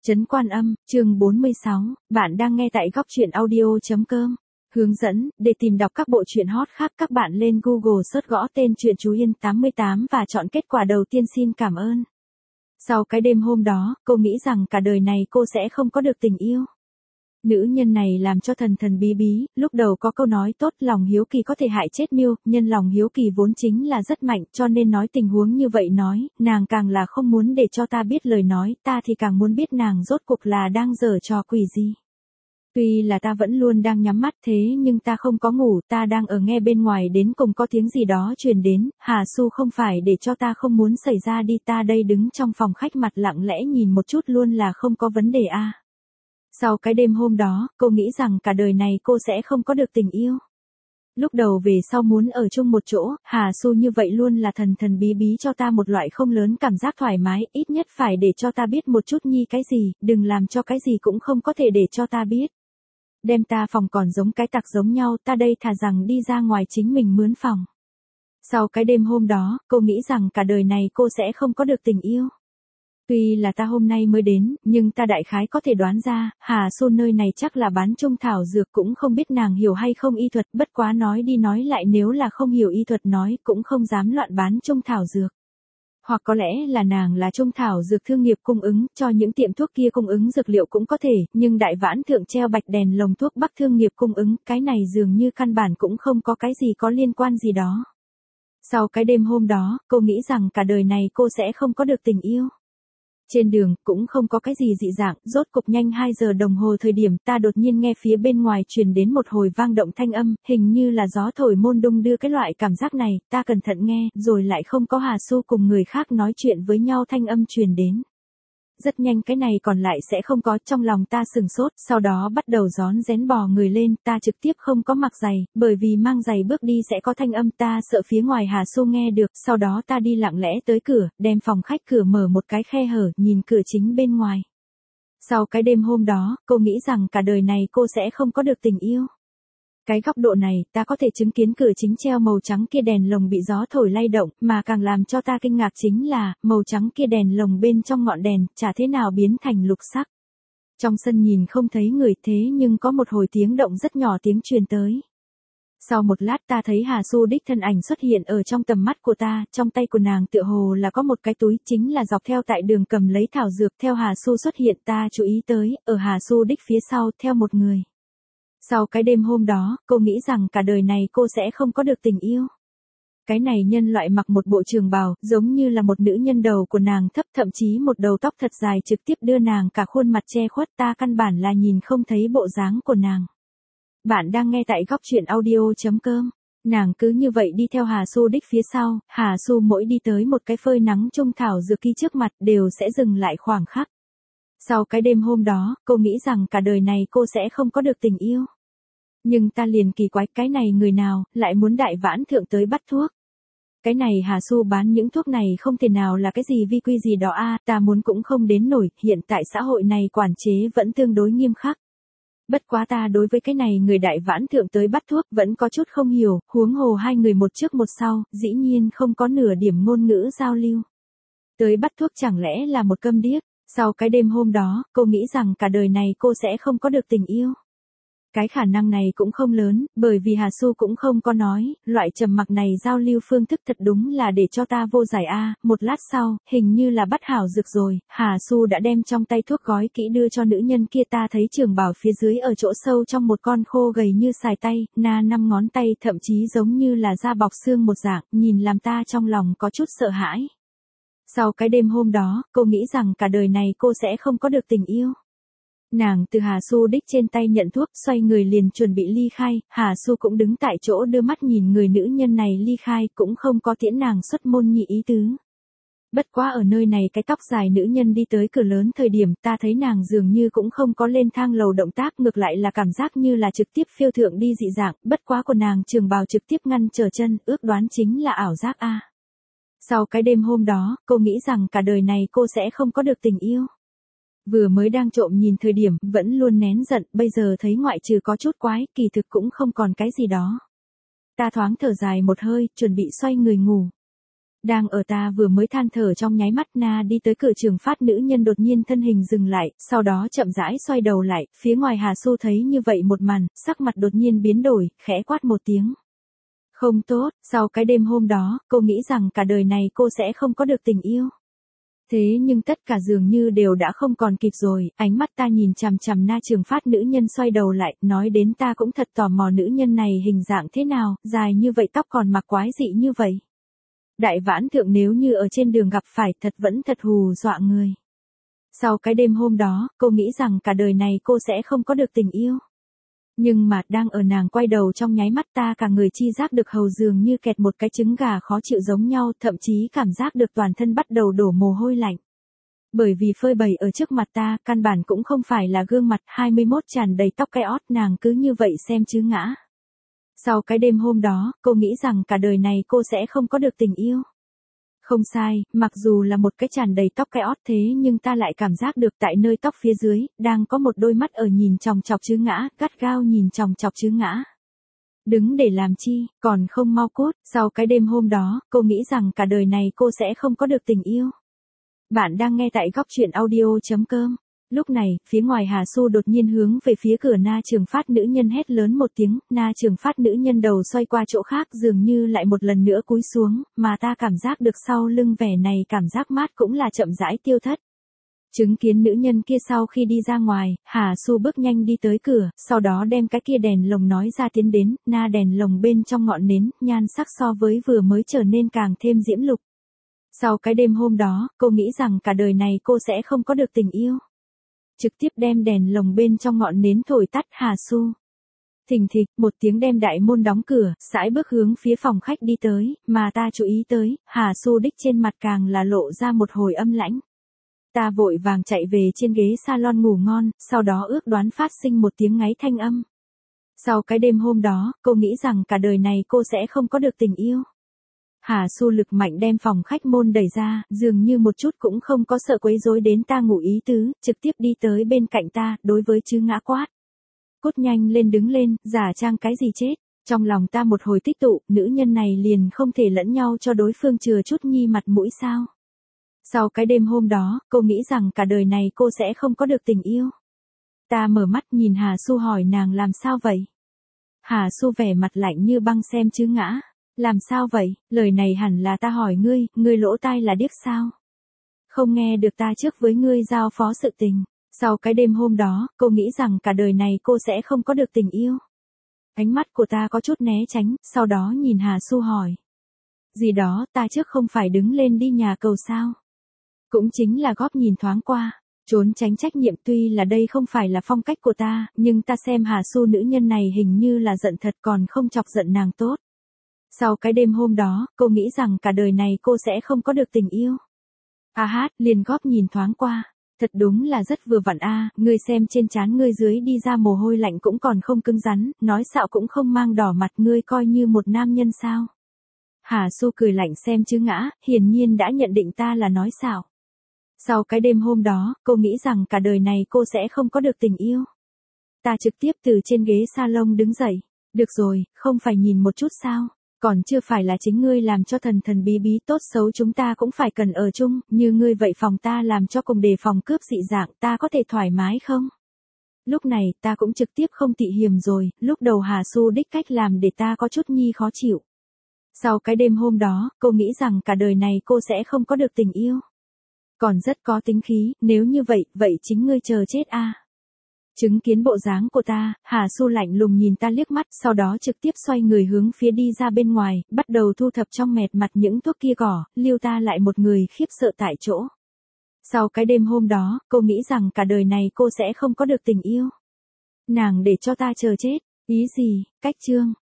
Trấn Quan Âm, chương 46, bạn đang nghe tại góc truyện audio.com. Hướng dẫn, để tìm đọc các bộ truyện hot khác các bạn lên Google search gõ tên truyện Chú Yên 88 và chọn kết quả đầu tiên xin cảm ơn. Sau cái đêm hôm đó, cô nghĩ rằng cả đời này cô sẽ không có được tình yêu. Nữ nhân này làm cho thần thần bí bí, lúc đầu có câu nói tốt lòng hiếu kỳ có thể hại chết miêu, nhân lòng hiếu kỳ vốn chính là rất mạnh cho nên nói tình huống như vậy nói, nàng càng là không muốn để cho ta biết lời nói, ta thì càng muốn biết nàng rốt cuộc là đang giở trò quỷ gì. Tuy là ta vẫn luôn đang nhắm mắt thế nhưng ta không có ngủ, ta đang ở nghe bên ngoài đến cùng có tiếng gì đó truyền đến, Hà Su không phải để cho ta không muốn xảy ra đi, ta đây đứng trong phòng khách mặt lặng lẽ nhìn một chút luôn là không có vấn đề a. Sau cái đêm hôm đó, cô nghĩ rằng cả đời này cô sẽ không có được tình yêu. Lúc đầu về sau muốn ở chung một chỗ, Hà Su như vậy luôn là thần thần bí bí cho ta một loại không lớn cảm giác thoải mái, ít nhất phải để cho ta biết một chút nhi cái gì, đừng làm cho cái gì cũng không có thể để cho ta biết. Đem ta phòng còn giống cái tặc giống nhau, ta đây thà rằng đi ra ngoài chính mình mướn phòng. Sau cái đêm hôm đó, cô nghĩ rằng cả đời này cô sẽ không có được tình yêu. Tuy là ta hôm nay mới đến, nhưng ta đại khái có thể đoán ra, Hà Su nơi này chắc là bán trung thảo dược cũng không biết nàng hiểu hay không y thuật, bất quá nói đi nói lại nếu là không hiểu y thuật nói cũng không dám loạn bán trung thảo dược. Hoặc có lẽ là nàng là trung thảo dược thương nghiệp cung ứng, cho những tiệm thuốc kia cung ứng dược liệu cũng có thể, nhưng đại vãn thượng treo bạch đèn lồng thuốc bắc thương nghiệp cung ứng, cái này dường như căn bản cũng không có cái gì có liên quan gì đó. Sau cái đêm hôm đó, cô nghĩ rằng cả đời này cô sẽ không có được tình yêu. Trên đường, cũng không có cái gì dị dạng, rốt cục nhanh 2 giờ đồng hồ thời điểm ta đột nhiên nghe phía bên ngoài truyền đến một hồi vang động thanh âm, hình như là gió thổi môn đung đưa cái loại cảm giác này, ta cẩn thận nghe, rồi lại không có Hà Su cùng người khác nói chuyện với nhau thanh âm truyền đến. Rất nhanh cái này còn lại sẽ không có, trong lòng ta sừng sốt, sau đó bắt đầu rón rén bò người lên, ta trực tiếp không có mặc giày, bởi vì mang giày bước đi sẽ có thanh âm, ta sợ phía ngoài Hà Su nghe được, sau đó ta đi lặng lẽ tới cửa, đem phòng khách cửa mở một cái khe hở, nhìn cửa chính bên ngoài. Sau cái đêm hôm đó, cô nghĩ rằng cả đời này cô sẽ không có được tình yêu. Cái góc độ này, ta có thể chứng kiến cửa chính treo màu trắng kia đèn lồng bị gió thổi lay động, mà càng làm cho ta kinh ngạc chính là, màu trắng kia đèn lồng bên trong ngọn đèn, chả thế nào biến thành lục sắc. Trong sân nhìn không thấy người thế nhưng có một hồi tiếng động rất nhỏ tiếng truyền tới. Sau một lát ta thấy Hà Su đích thân ảnh xuất hiện ở trong tầm mắt của ta, trong tay của nàng tựa hồ là có một cái túi, chính là dọc theo tại đường cầm lấy thảo dược, theo Hà Su xuất hiện ta chú ý tới, ở Hà Su đích phía sau, theo một người. Sau cái đêm hôm đó, cô nghĩ rằng cả đời này cô sẽ không có được tình yêu. Cái này nhân loại mặc một bộ trường bào, giống như là một nữ nhân, đầu của nàng thấp, thậm chí một đầu tóc thật dài trực tiếp đưa nàng cả khuôn mặt che khuất, ta căn bản là nhìn không thấy bộ dáng của nàng. Bạn đang nghe tại góc truyện audio.com. Nàng cứ như vậy đi theo Hà Su đích phía sau, Hà Su mỗi đi tới một cái phơi nắng trung thảo dược kia trước mặt đều sẽ dừng lại khoảng khắc. Sau cái đêm hôm đó, cô nghĩ rằng cả đời này cô sẽ không có được tình yêu. Nhưng ta liền kỳ quái, cái này người nào, lại muốn đại vãn thượng tới bắt thuốc. Cái này Hà Su bán những thuốc này không thể nào là cái gì vi quy gì đó a, ta muốn cũng không đến nổi, hiện tại xã hội này quản chế vẫn tương đối nghiêm khắc. Bất quá ta đối với cái này người đại vãn thượng tới bắt thuốc vẫn có chút không hiểu, huống hồ hai người một trước một sau, dĩ nhiên không có nửa điểm ngôn ngữ giao lưu. Tới bắt thuốc chẳng lẽ là một câm điếc. Sau cái đêm hôm đó, cô nghĩ rằng cả đời này cô sẽ không có được tình yêu. Cái khả năng này cũng không lớn, bởi vì Hà Su cũng không có nói, loại trầm mặc này giao lưu phương thức thật đúng là để cho ta vô giải a. Một lát sau, hình như là bắt hảo dược rồi, Hà Su đã đem trong tay thuốc gói kỹ đưa cho nữ nhân kia, ta thấy trường bào phía dưới ở chỗ sâu trong một con khô gầy như xài tay, na 5 ngón tay thậm chí giống như là da bọc xương một dạng, nhìn làm ta trong lòng có chút sợ hãi. Sau cái đêm hôm đó, cô nghĩ rằng cả đời này cô sẽ không có được tình yêu. Nàng từ Hà Su đích trên tay nhận thuốc, xoay người liền chuẩn bị ly khai, Hà Su cũng đứng tại chỗ đưa mắt nhìn người nữ nhân này ly khai, cũng không có tiễn nàng xuất môn nhị ý tứ. Bất quá ở nơi này cái tóc dài nữ nhân đi tới cửa lớn thời điểm ta thấy nàng dường như cũng không có lên thang lầu động tác, ngược lại là cảm giác như là trực tiếp phiêu thượng đi dị dạng, bất quá của nàng trường bào trực tiếp ngăn trở chân, ước đoán chính là ảo giác a. Sau cái đêm hôm đó, cô nghĩ rằng cả đời này cô sẽ không có được tình yêu. Vừa mới đang trộm nhìn thời điểm, vẫn luôn nén giận, bây giờ thấy ngoại trừ có chút quái, kỳ thực cũng không còn cái gì đó. Ta thoáng thở dài một hơi, chuẩn bị xoay người ngủ. Đang ở ta vừa mới than thở trong nháy mắt Na đi tới cửa trường phát nữ nhân đột nhiên thân hình dừng lại, sau đó chậm rãi xoay đầu lại, phía ngoài Hà Xu thấy như vậy một màn, sắc mặt đột nhiên biến đổi, khẽ quát một tiếng. Không tốt, sau cái đêm hôm đó, cô nghĩ rằng cả đời này cô sẽ không có được tình yêu. Thế nhưng tất cả dường như đều đã không còn kịp rồi, ánh mắt ta nhìn chằm chằm Na Trường Phát nữ nhân xoay đầu lại, nói đến ta cũng thật tò mò nữ nhân này hình dạng thế nào, dài như vậy tóc còn mặc quái dị như vậy. Đại vãn thượng nếu như ở trên đường gặp phải thật vẫn thật hù dọa người. Sau cái đêm hôm đó, cô nghĩ rằng cả đời này cô sẽ không có được tình yêu. Nhưng mà đang ở nàng quay đầu trong nháy mắt ta cả người chi giác được hầu dường như kẹt một cái trứng gà khó chịu giống nhau, thậm chí cảm giác được toàn thân bắt đầu đổ mồ hôi lạnh. Bởi vì phơi bày ở trước mặt ta, căn bản cũng không phải là gương mặt 21 tràn đầy tóc cái ót, nàng cứ như vậy xem chứ ngã. Sau cái đêm hôm đó, cô nghĩ rằng cả đời này cô sẽ không có được tình yêu. Không sai, mặc dù là một cái tràn đầy tóc cái ót thế nhưng ta lại cảm giác được tại nơi tóc phía dưới, đang có một đôi mắt ở nhìn chòng chọc chứ ngã, gắt gao nhìn chòng chọc chứ ngã. Đứng để làm chi, còn không mau cút, sau cái đêm hôm đó, cô nghĩ rằng cả đời này cô sẽ không có được tình yêu. Bạn đang nghe tại góc truyện audio.com. Lúc này, phía ngoài Hà Xu đột nhiên hướng về phía cửa Na Trường Phát nữ nhân hét lớn một tiếng, Na Trường Phát nữ nhân đầu xoay qua chỗ khác dường như lại một lần nữa cúi xuống, mà ta cảm giác được sau lưng vẻ này cảm giác mát cũng là chậm rãi tiêu thất. Chứng kiến nữ nhân kia sau khi đi ra ngoài, Hà Xu bước nhanh đi tới cửa, sau đó đem cái kia đèn lồng nói ra tiến đến, Na đèn lồng bên trong ngọn nến, nhan sắc so với vừa mới trở nên càng thêm diễm lục. Sau cái đêm hôm đó, cô nghĩ rằng cả đời này cô sẽ không có được tình yêu. Trực tiếp đem đèn lồng bên trong ngọn nến thổi tắt Hà Xu. Thình thịch, một tiếng đem đại môn đóng cửa, sải bước hướng phía phòng khách đi tới, mà ta chú ý tới, Hà Xu đích trên mặt càng là lộ ra một hồi âm lãnh. Ta vội vàng chạy về trên ghế salon ngủ ngon, sau đó ước đoán phát sinh một tiếng ngáy thanh âm. Sau cái đêm hôm đó, cô nghĩ rằng cả đời này cô sẽ không có được tình yêu. Hà Xu lực mạnh đem phòng khách môn đẩy ra, dường như một chút cũng không có sợ quấy rối đến ta ngủ ý tứ, trực tiếp đi tới bên cạnh ta, đối với chứ ngã quát. Cút nhanh lên đứng lên, giả trang cái gì chết. Trong lòng ta một hồi tích tụ, nữ nhân này liền không thể lẫn nhau cho đối phương chừa chút nhi mặt mũi sao. Sau cái đêm hôm đó, cô nghĩ rằng cả đời này cô sẽ không có được tình yêu. Ta mở mắt nhìn Hà Xu hỏi nàng làm sao vậy. Hà Xu vẻ mặt lạnh như băng xem chứ ngã. Làm sao vậy, lời này hẳn là ta hỏi ngươi lỗ tai là điếc sao? Không nghe được ta trước với ngươi giao phó sự tình. Sau cái đêm hôm đó, cô nghĩ rằng cả đời này cô sẽ không có được tình yêu. Ánh mắt của ta có chút né tránh, sau đó nhìn Hà Xu hỏi. Gì đó, ta trước không phải đứng lên đi nhà cầu sao? Cũng chính là góp nhìn thoáng qua, trốn tránh trách nhiệm tuy là đây không phải là phong cách của ta, nhưng ta xem Hà Xu nữ nhân này hình như là giận thật còn không chọc giận nàng tốt. Sau cái đêm hôm đó, cô nghĩ rằng cả đời này cô sẽ không có được tình yêu. Liền góp nhìn thoáng qua. Thật đúng là rất vừa vặn ngươi xem trên trán ngươi dưới đi ra mồ hôi lạnh cũng còn không cứng rắn, nói xạo cũng không mang đỏ mặt, ngươi coi như một nam nhân sao. Hà Xu cười lạnh xem chứ ngã, hiển nhiên đã nhận định ta là nói xạo. Sau cái đêm hôm đó, cô nghĩ rằng cả đời này cô sẽ không có được tình yêu. Ta trực tiếp từ trên ghế salon đứng dậy. Được rồi, không phải nhìn một chút sao? Còn chưa phải là chính ngươi làm cho thần thần bí bí tốt xấu chúng ta cũng phải cần ở chung, như ngươi vậy phòng ta làm cho cùng đề phòng cướp dị dạng ta có thể thoải mái không? Lúc này ta cũng trực tiếp không tị hiềm rồi, lúc đầu Hà Xu đích cách làm để ta có chút nhi khó chịu. Sau cái đêm hôm đó, cô nghĩ rằng cả đời này cô sẽ không có được tình yêu. Còn rất có tính khí, nếu như vậy chính ngươi chờ chết Chứng kiến bộ dáng của ta, Hà Xu lạnh lùng nhìn ta liếc mắt, sau đó trực tiếp xoay người hướng phía đi ra bên ngoài, bắt đầu thu thập trong mẹt mặt những thuốc kia cỏ, lưu ta lại một người khiếp sợ tại chỗ. Sau cái đêm hôm đó, cô nghĩ rằng cả đời này cô sẽ không có được tình yêu. Nàng để cho ta chờ chết, ý gì, cách chương.